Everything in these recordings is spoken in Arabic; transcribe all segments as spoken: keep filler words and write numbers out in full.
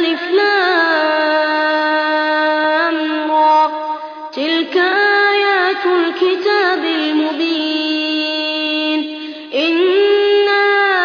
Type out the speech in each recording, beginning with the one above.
ألف لام را تلك آيات الكتاب المبين إنا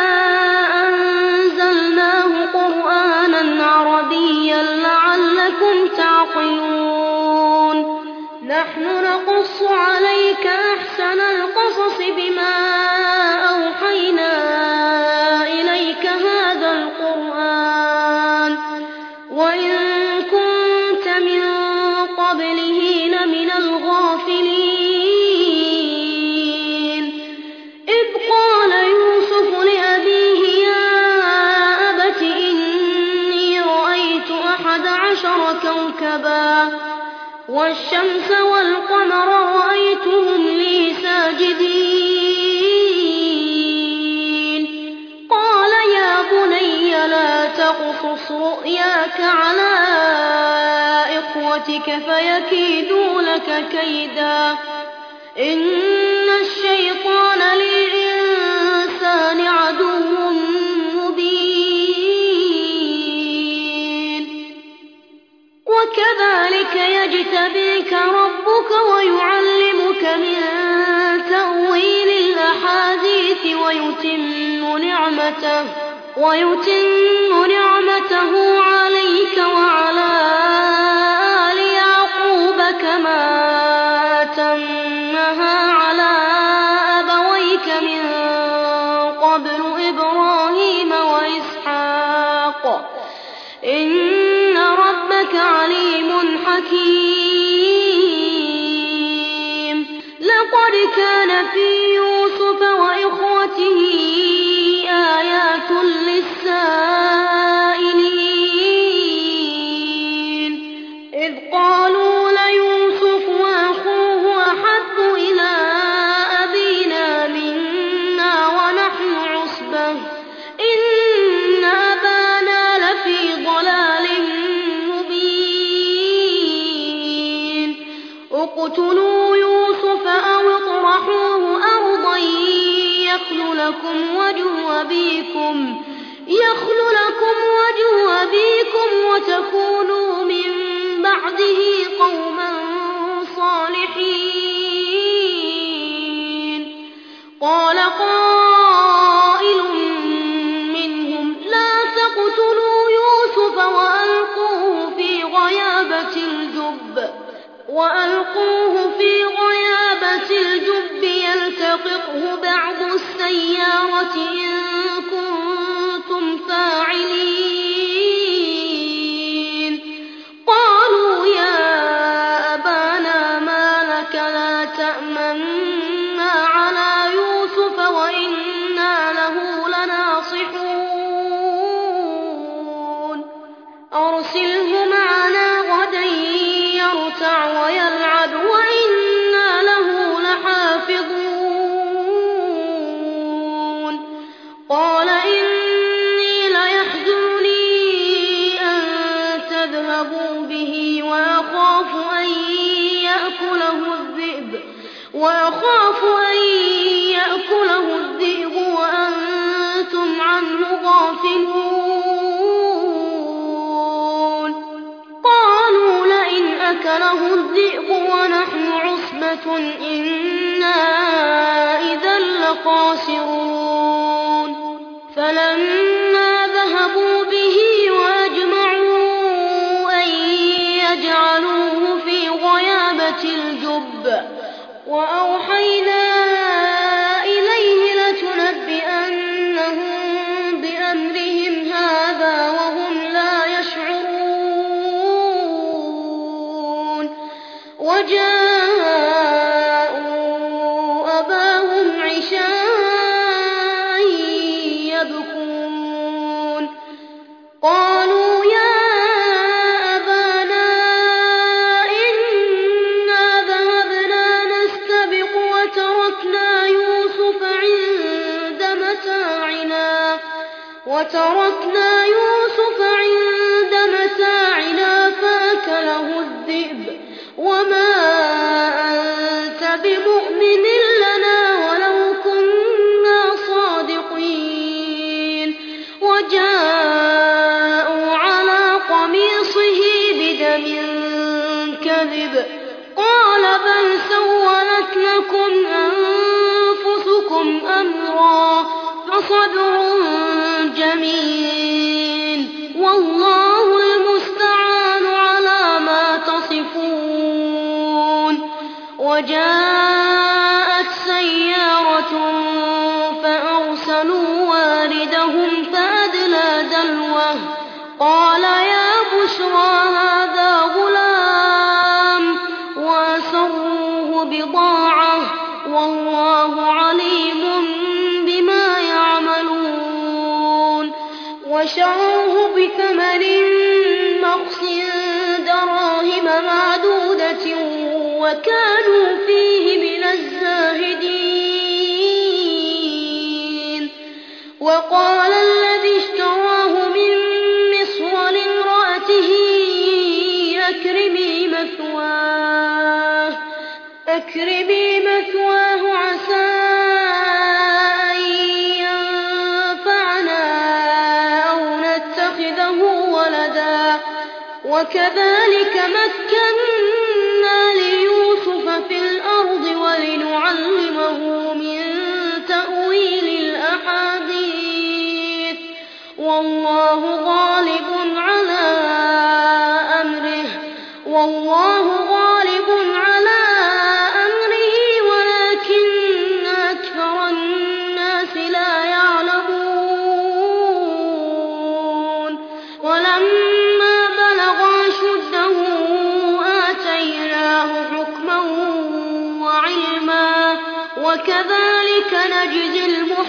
أنزلناه قرآنا عربيا لعلكم تعقلون نحن نقص عليك أحسن القصص بما أوحينا إليك هذا القرآن وإن كنت من قبله لمن الغافلين إذ قال يوسف لأبيه يا أبت إني رأيت أحد عشر كوكبا والشمس والقمر رأيتهم لي ساجدين قال يا بني لا تقصص رؤياك على إخوتك فيكيدوا لك كيدا إن الشيطان للإنسان عدو مبين وكذلك يجتبيك ربك ويعلمك من تأويل الأحاديث ويتم نعمته ويتم نعمته عليك وعلى آل يعقوب كما أتمها على أبويك من قبل إبراهيم وإسحاق إن ربك عليم حكيم لقد كان في يوسف وإخوته آيات للسائلين إذ قالوا ليوسف وأخوه أحب إلى أبينا منا ونحن عصبة إن أبانا لفي ضلال مبين اقتلوا يوسف أو اطرحوه أرضا يخل لكم وجه أبيكم يخل لكم وجه أبيكم وتكونوا من بعده قوما صالحين قال قائل منهم لا تقتلوا يوسف وألقوه في غيابة الجب وألقوه في غيابة الجب يلتقطه بعض السيارة إن كنتم فاعلين قالوا يا أبانا ما لك لا تأمنا على يوسف وإنا له لناصحون أرسله معنا غدا يرتع ويلعب وإنا له لحافظون قال إني ليحزنني أن تذهبوا به وأخاف أن يأكله الذئب وأخاف أن يأكله الذئب وأنتم عنه غافلون قالوا لئن أكله الذئب ونحن عصبة إنا إذا لخاسرون فلما ذهبوا به وأجمعوا أن يجعلوه في غيابة الجب وأوحينا إليه لتنبئنهم بأمرهم هذا وهم لا يشعرون وجاءوا أباهم عشاء يبكون قالوا يا أبانا إنا ذهبنا نستبق وتركنا يوسف عند متاعنا وتركنا يوسف عند متاعنا فأكله الذئب وما أنت بمؤمن لنا ولو كنا صادقين وجاءوا على فصبر جميل والله المستعان على ما تصفون. وجاءت سيارة فأرسلوا واردهم فأدلى دلوه قال يا بشرى هذا غلام وأسروه بضاعة والله عليم بما يعملون. وشروه بثمن بخس دراهم معدودة وكانوا فيه من الزاهدين. وقال الذي اشتراه من مصر لامرأته أكرمي مثواه أكرمي مثواه عسى أن ينفعنا أو نتخذه ولدا وكذلك مكنا ليوسف في الأرض ولنعلمه من تأويل الأحاديث والله غالب على أمره والله غالب على أمره ولكن أكثر الناس لا يعلمون. ولما بلغ أشده آتيناه حكما وعلما وكذلك نجزي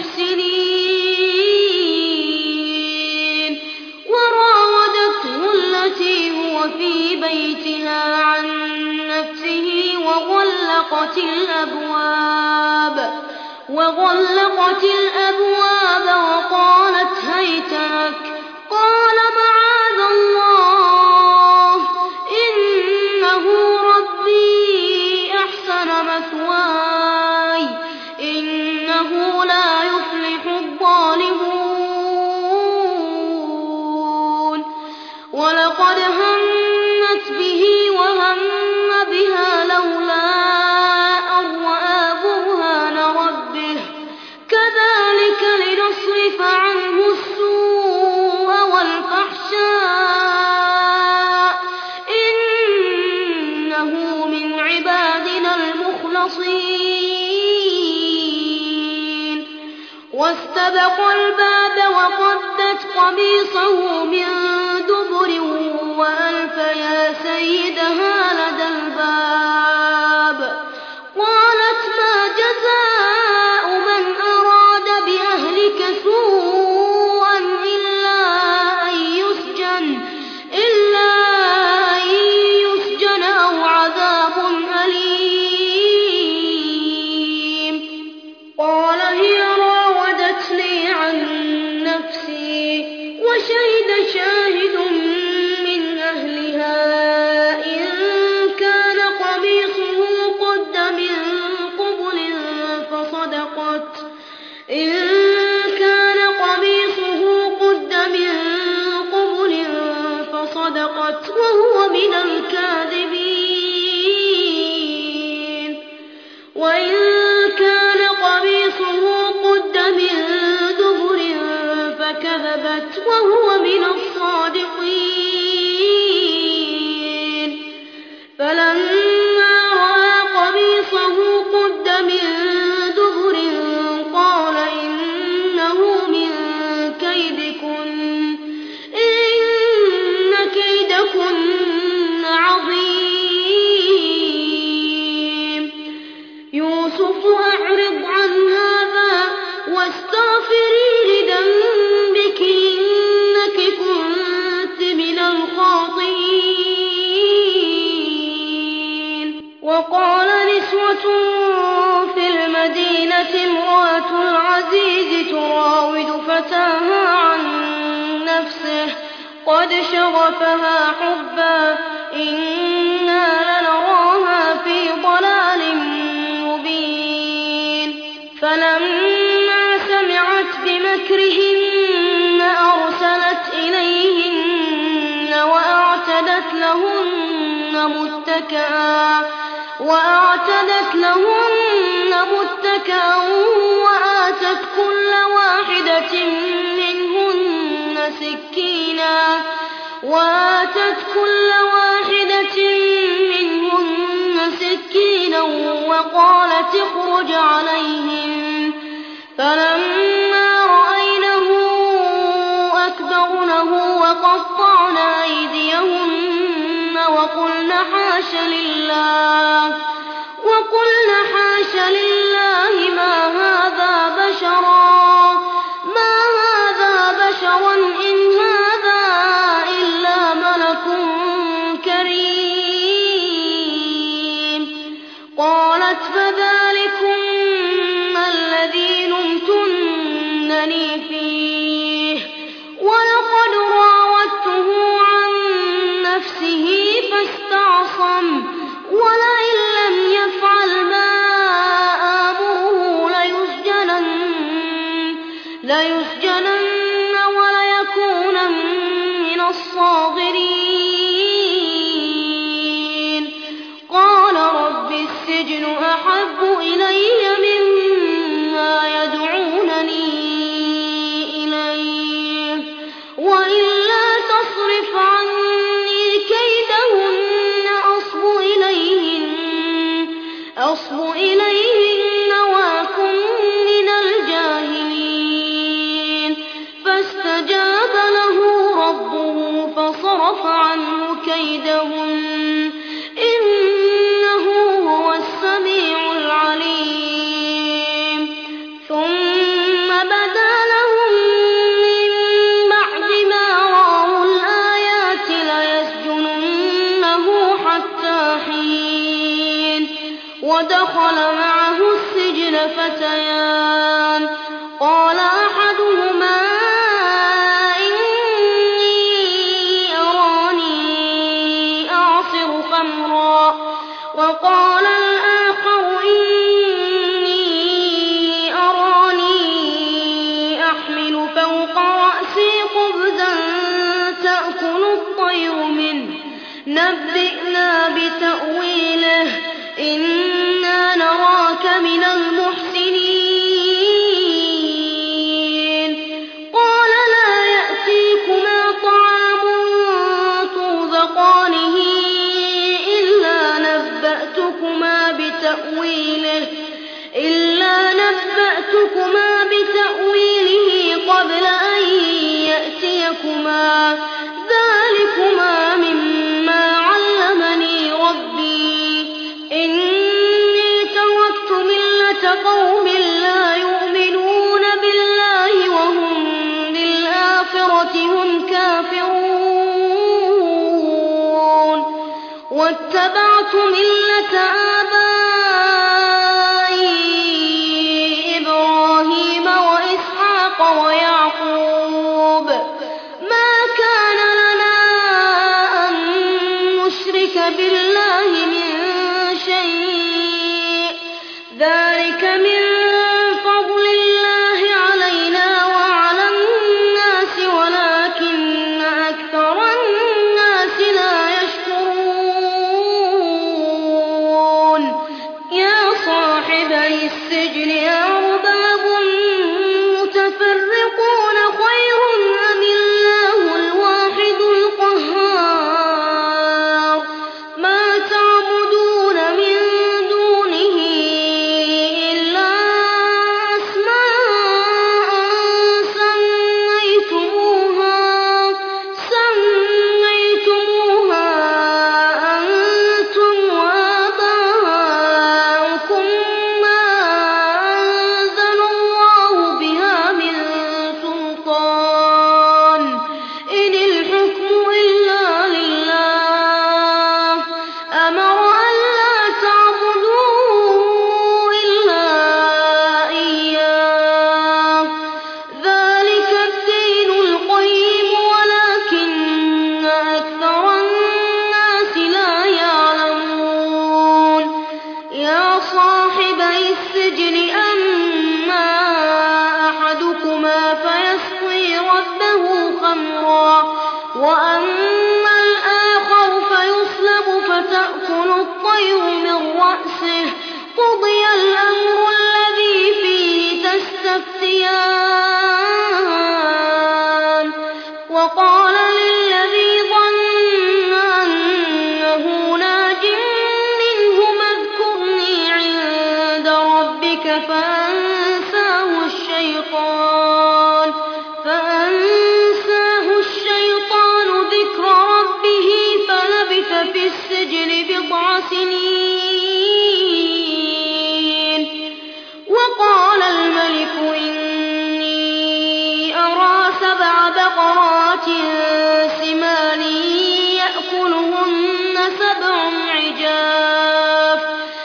المحسنين. وراودته التي هو في بيتها عن نفسه وغلقت الأبواب وغلقت الأبواب وقالت هيت لك قال معاذ الله إنه ربي أحسن مثواي إنه لا يفلح الظالمون. ولقد همت به وهم بها لولا أن رأى برهان ربه كذلك لنصرف عنه السوء والفحشاء إنه من عبادنا المخلصين. واستبق الباب وقدت قميصه من دبر وألف يا سيدها لدى الباب قالت ما جزاء من أراد بأهلك سوءا إلا أن يسجن إلا أن يسجن أو عذاب أليم. قال هي راودتني عن نفسي وشهد شاهد من أهلها إن كان قميصه قد من قبل فصدقت إن كان قميصه قد من قبل فصدقت وهو من الكاذبين. وإن كان قميصه قد من دبر فكذبت وهو من الصادقين. فلما رأى قميصه قد من دبر قال إنه من كيدكن إن كيدكن عظيم. يوسف أعرض عن هذا واستغفري لذنبك إنك كنت من الخاطئين. وقال نسوة في المدينة امرأة العزيز تراود فتاها عن نفسه قد شغفها حبا إنا لنراها في ضلال مبين. فلما سمعت بمكرهن أرسلت إليهن وأعتدت لهن متكئا وأعتدت لهن متكئا وآتت كل واحدة منهن سكينا وآتت كل واحدة منهن سكينا وقالت اخرج عليهم فلما رأينه أكبرنه وقطعن أيديهن وقلن حاش لله وقلن حاش لله ما هذا بشرا ما هذا بشرا إن هذا إلا ملك كريم. قالت فذلكن الذي لمتنني فيه ولقد راودته عن نفسه فاستعصم ولئن لم يفعل ما آمره ليسجنن, ليسجنن وليكونن من الصاغرين. قال رب السجن أحب إلي مما يدعونني إليه وإلا تصرف عني كيدهن أصب إليهن أصب إليهن وأكن من الجاهلين. فاستجاب له ربه فصرف عنه كيدهن إنه هو السميع العليم. ثم بدا لهم من بعد ما رأوا الآيات ليسجننه حتى حين. ودخل معه السجن فتيان قال أحدهما إني أراني أعصر خمرا وقال الآخر إني أراني أحمل فوق رأسي خبزا تأكل الطير منه نبئنا بتأويله إنا نراك من المحسنين. قال لا يأتيكما طعام ترزقانه إلا نبأتكما بتأويله إلا نبأتكما بتأويله قبل أن يأتيكما ذلكما مما علمني ربي إني تركت ملة قوم لا يؤمنون بالله وهم بالآخرة هم كافرون واتبعت ملة آبائي إبراهيم وإسحاق ويعقوب ما كان لنا أن نشرك بالله من شيء ذلك من فضل الله علينا وعلى الناس ولكن أكثر الناس لا يشكرون. يأكلهن سبع عجاف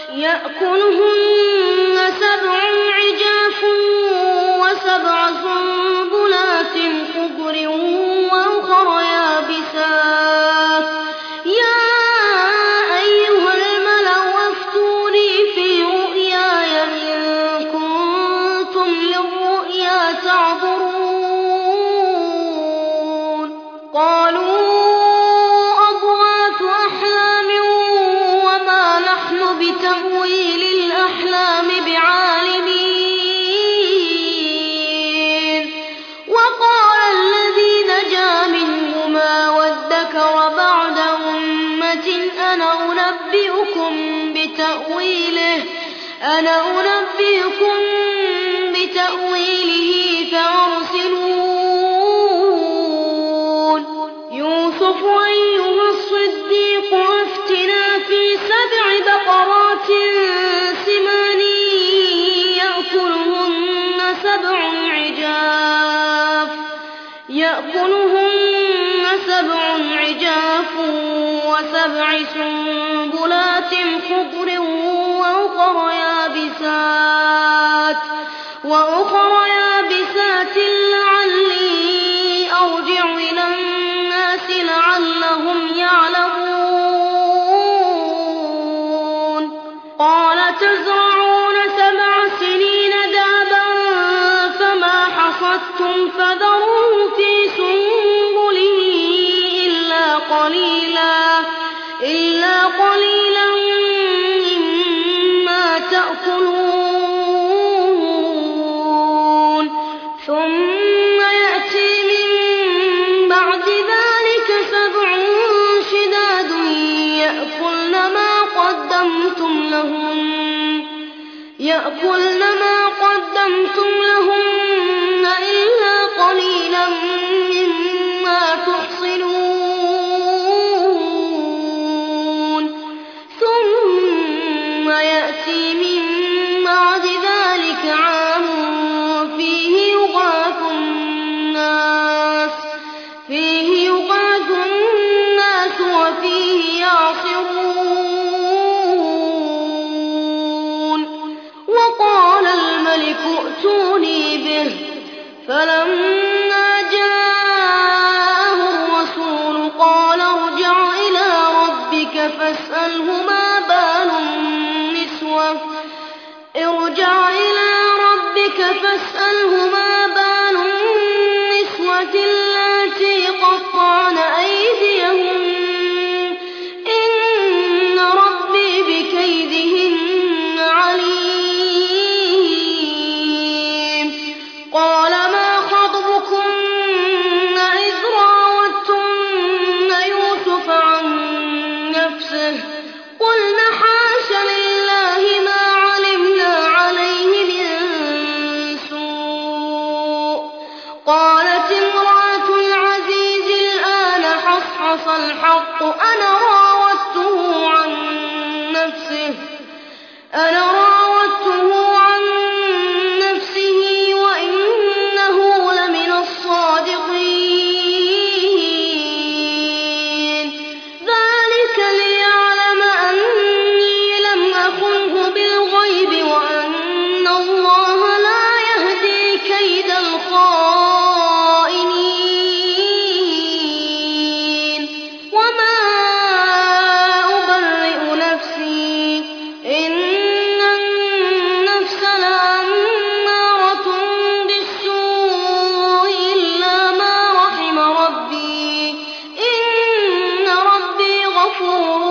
يأكلهن سبع عجاف وسبع سنبلات خضر وأخر يابسات يا أيها الملأ أفتوني في رؤياي إن كنتم للرؤيا تعبرون قالوا أضغاث أحلام وما نحن بتأويل الأحلام بعالمين وقال الذي نجا منهما وادكر بعد أمة أنا أنبئكم بتأويله أنا أنبئكم بتأويله فأرسلون يوسف أيها الصديق أفتنا في سبع بقرات سمان يأكلهن سبع عجاف يأكلهن سبع عجاف وسبع سنبلات خضر وأخر يابسات وأخر يابسات لعلي أرجع إلى الناس لعلهم يعلمون قال تزرعون سبع سنين دابا فما حصدتم فذروه في سنبله إلا قليلا إلا قليلا مما تأكلون ثم يأتي من بعد ذلك سبع شداد يأكلن ما قدمتم لهن يأكلن ما قدمتم لهن إلا قليلا مما تحصنون ثم يأتي من بعد ذلك عام فيه يغاث الناس فيه يغاث الناس وفيه يعصرون وقال الملك ائتوني به فلما جاءه الرسول قال ارجع إلى ربك فاسأله ما بال النسوة ارجع إلى ربك فاسأله ما بال النسوة اللاتي قطعن أيديهن إن ربي بكيدهن عليم قال ما خطبكن إذ راوتن يوسف عن نفسه قلن حاش لله ما علمنا عليه من سوء قالت امرأة العزيز الآن حصحص الحق أنا راودته عن نفسه أنا راودته عن نفسه وإنه لمن الصادقين ذلك ليعلم أني لم أخنه بالغيب وأن الله لا يهدي كيد الخائنين وما أبرئ نفسي إن النفس لأمارة بالسوء إلا ما رحم ربي إن ربي غفور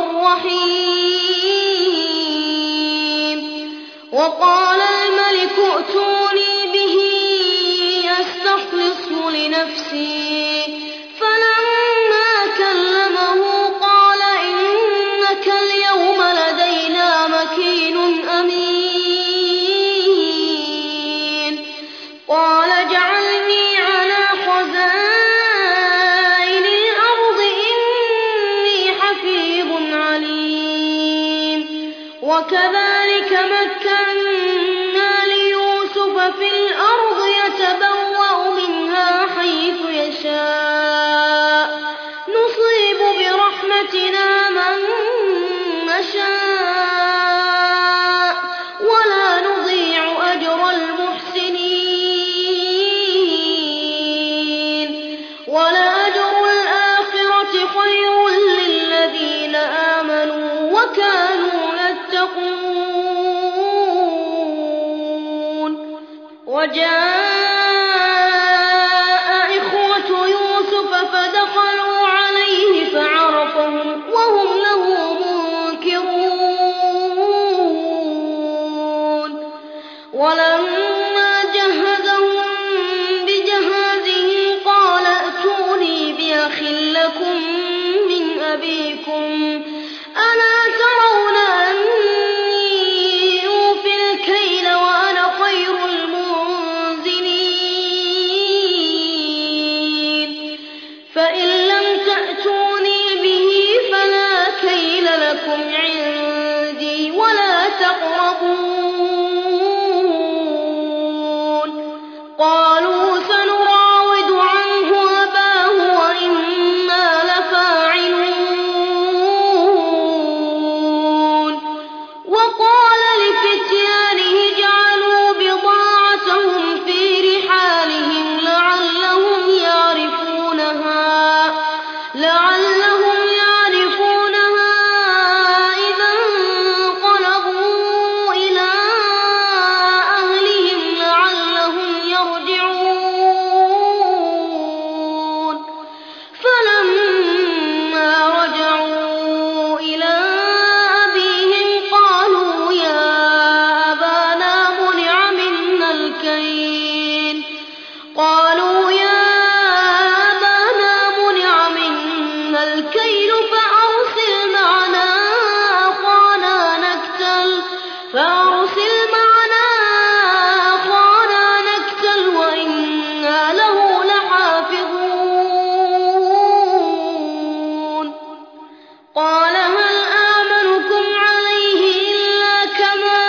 رحيم وقال الملك ائتوني به يستخلصه لنفسي فلما كلمه قال إنك اليوم لدينا مكين أمين قال اجعلني على خزائن الأرض إني حفيظ عليم وكذلك مكنا ليوسف في الأرض يتبوأ منها حيث يشاء نصيب برحمتنا برحمتنا من نشاء ولا نضيع أجر المحسنين ولأجر الآخرة خير للذين آمنوا وكانوا يتقون. وجاء إخوة يوسف فدخلوا عليه فعرفهم وهم له منكرون. ولما جهزهم بجهازهم قال ائتوني بأخ لكم من أبيكم ألا ترون أني أوفي الكيل وأنا خير المنزلين فإن لم تأتوني به فلا كيل لكم عندي ولا تقربون. قالوا سنراود عنه أباه وإنا لفاعلون. وقال لفتيانه اجعلوا بضاعتهم في رحالهم لعلهم يعرفونها لعلهم يعرفونها إذا انقلبوا إلى أهلهم لعلهم يرجعون. فلما رجعوا إلى أبيهم قالوا يا أبانا منع منا الكيل قالوا يا أبانا منع منا الكيل فأرسل معنا أخانا نكتل فأرسل معنا أخانا نكتل وإنا له لحافظون. قال هل آمنكم عليه إلا كما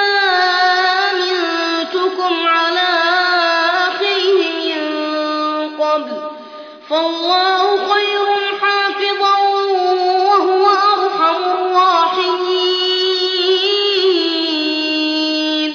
أمنتكم على أخيه من قبل فالله خير حافظا وهو أرحم الراحمين.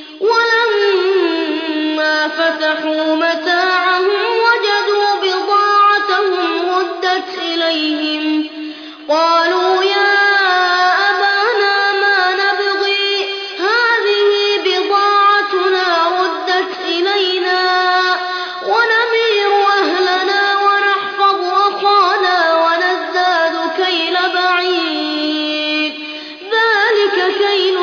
ولما فتحوا متاعهم وجدوا بضاعتهم ردت إليهم قالوا يا أبانا ما نبغي هذه بضاعتنا ردت إلينا ونمير أهلنا ونحفظ أخانا ونزداد كيل بعيد ذلك كيل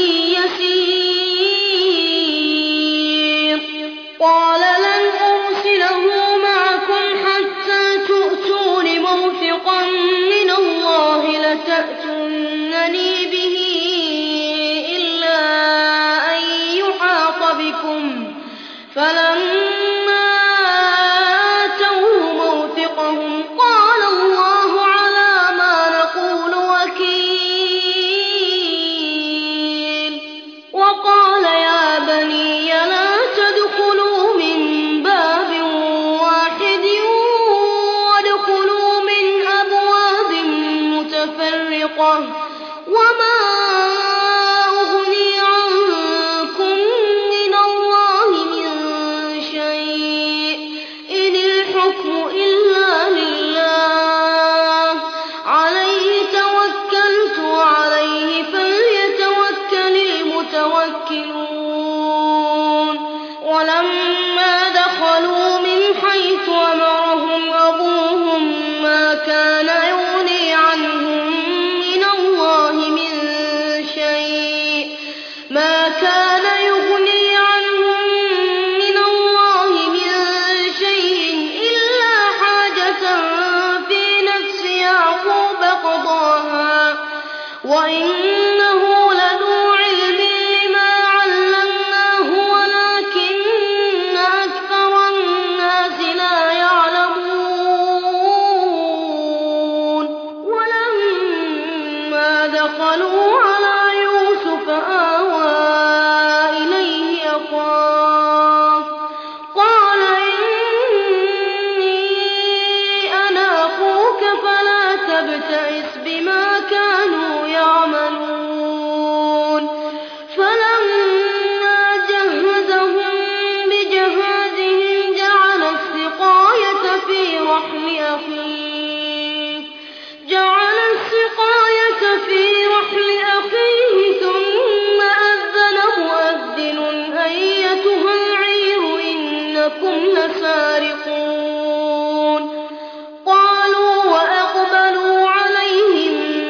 يسير. قال لن أرسله معكم حتى تؤتون موثقا من الله لتأتونني به إلا أن يحاط بكم. فلما آتوه موثقهم قال الله على ما نقول وكيل. وقال يا بني لا تدخلوا من باب واحد وادخلوا من أبواب متفرقة وما أغني عنكم من الله من شيء إن الحكم إلا لله عليه توكلت وعليه فليتوكل المتوكلون. ولما دخلوا من حيث أمرهم أبوهم ما كان يغني عنهم من الله من شيء ما كان يغني عنهم من الله من شيء إلا حاجة في نفس يعقوب قضاها وإنه لذو علم لما علمناه ولكن أكثر الناس لا يعلمون. ولما دخلوا على يوسف آوى إليه أخاه قال إني أنا أخوك فلا تبتئس بحسب ما كانوا يعملون فلما جهزهم بجهازهم جعل السقاية في رحل أخيه جعل السقاية في رحل أخيه ثم أذن مؤذن أيتها العير إنكم لسارقون قالوا وأقبلوا عليهم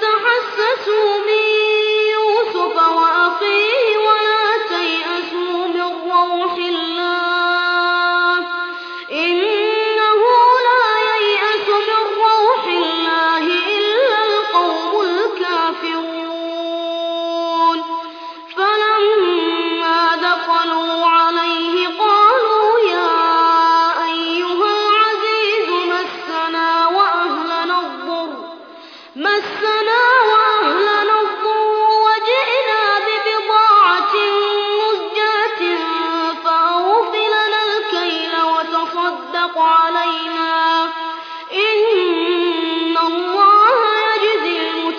تحسسوا من يوسف وأخيه ولا تيأسوا من روح الله إنه لا ييأس من روح الله إلا القوم الكافرون فلما دخلوا عليه قالوا يا أيها العزيز مسنا وأهلنا الضر مسنا وأهلنا الضر وجئنا ببضاعة مزجاة فأوف لنا الكيل وتصدق علينا إن الله يجزي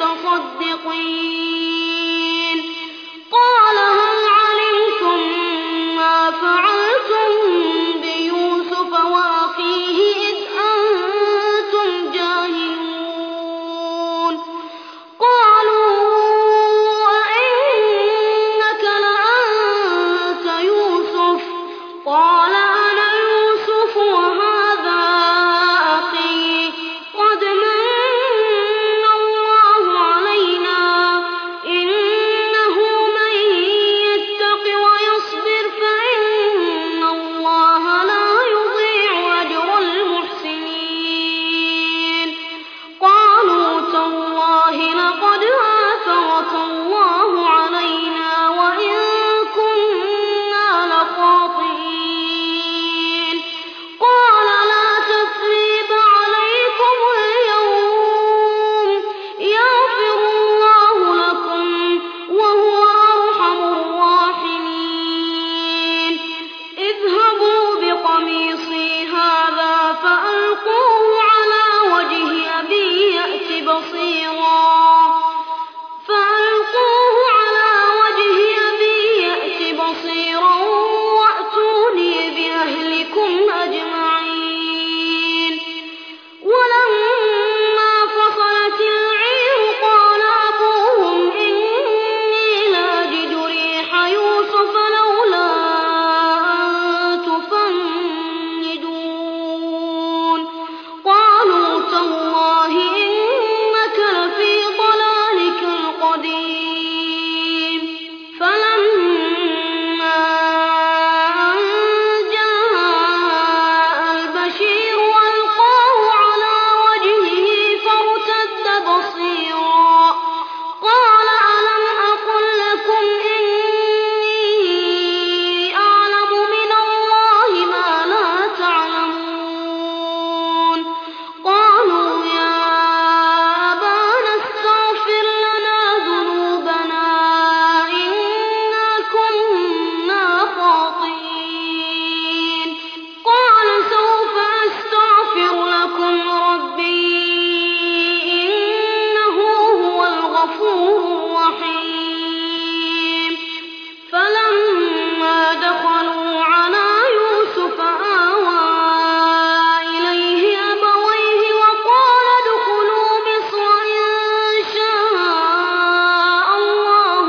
المتصدقين قال هل علمتم ما فعلتم بيوسف وأخيه إذ أنتم جاهلون قالوا أئنك لأنت يوسف قال أنا يوسف وهذا أخي قد من الله علينا إنه من يتق ويصبر فإن الله لا يضيع أجر المحسنين قالوا تالله لقد آثرك الله علينا وإن كنا لخاطئين قال لا تثريب عليكم اليوم يغفر الله لكم وهو أرحم الراحمين اذهبوا بقميصي هذا فألقوه على وجه أبي يأت بصيرا فألقوه على وجه أبي يأت بصيرا وأتوني بأهلكم أجمعين ولما فصلت العير قال أبوهم إني لأجد ريح يوسف لولا أن تفندون قالوا تالله إنك لفي ضلالك القديم فلما أن جاء البشير ألقاه على وجهه فارتد بصيرا قال ألم أقل لكم إني أعلم من الله ما لا تعلمون قالوا يا أبانا استغفر لنا ذنوبنا إنا كنا خاطئين قال سوف أستغفر لكم ربي إنه هو الغفور الرحيم فلما دخلوا على يوسف آوى إليه أبويه وقال ادخلوا مصر إن شاء الله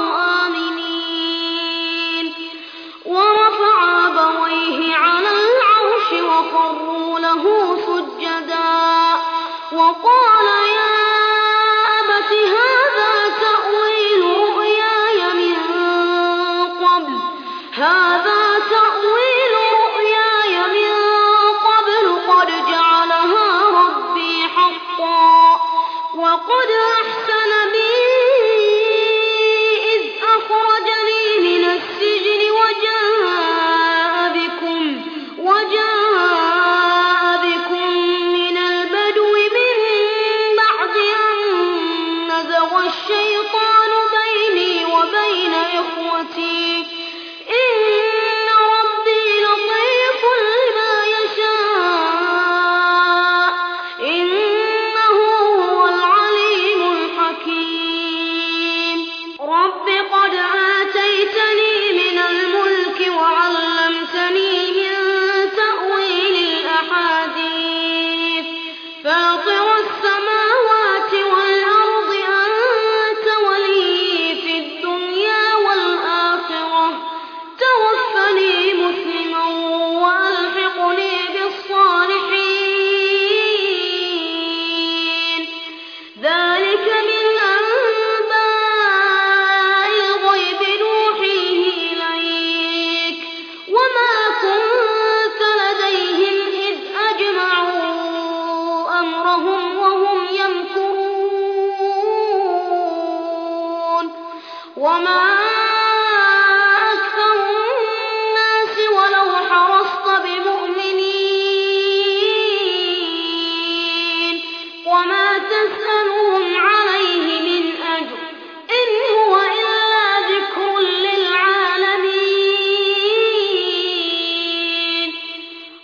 آمنين ورفع أبويه على العرش وخروا له سجدا وقال يا أبت هذا تأويل رؤياي من قبل هذا تأويل رؤياي من قبل قد جعلها ربي حقا وقد أحسن بي إذ أخرجني من السجن وجاء بكم وجاء بكم من البدو من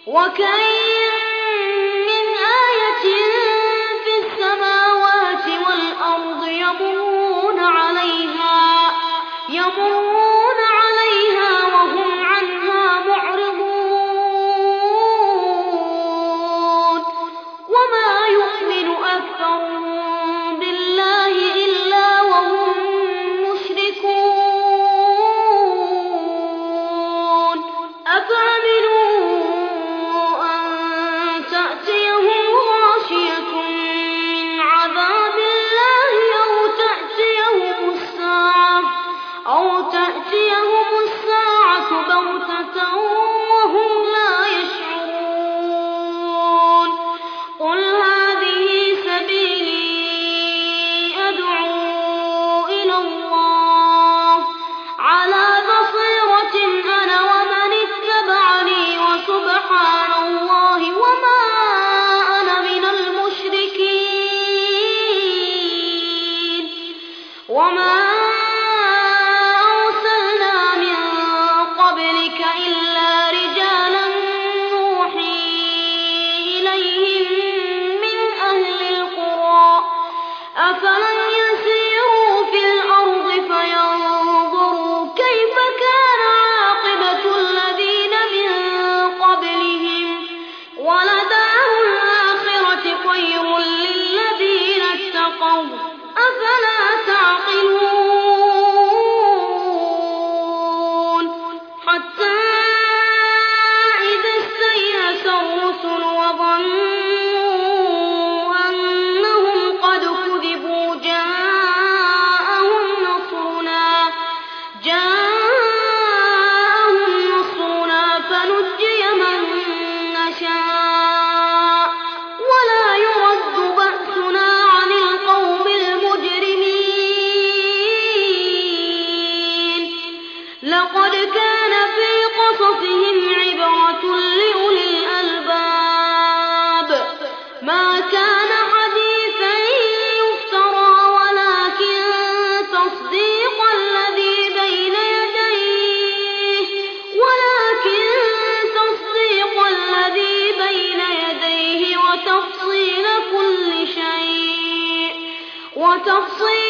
وكأين من آية في السماوات والأرض يمرون عليها يمرون عليها وهم عنها معرضون وما يؤمن أكثرهم بالله إلا وهم مشركون أفأمنوا أن تأتيهم غاشية من عذاب الله أو تأتيهم الساعة أو تأتيهم الساعة بغتة وهم لا يشعرون قل هذه سبيلي أدعو إلى الله على بصيرة أنا ومن اتبعني وسبحان الله وما أنا من المشركين وما أرسلنا من قبلك إلا رجالا نوحي إليهم من أهل القرى أفلم يسيروا في الأرض فينظروا كيف كان عاقبة الذين من قبلهم ولدار الآخرة خير للذين اتقوا أفلا تعقلون حتى إذا استيأس الرسل وظنوا أنهم قد كذبوا جاءهم نصرنا جاءهم نصرنا فنجي من نشاء ولا يرد بأسنا عن القوم المجرمين لقد كان في قصصهم عبرة لأولي الألباب ما كان حديثا يفترى ولكن تصديق الذي بين يديه ولكن تصديق الذي بين يديه وتفصيل كل شيء وتفصيل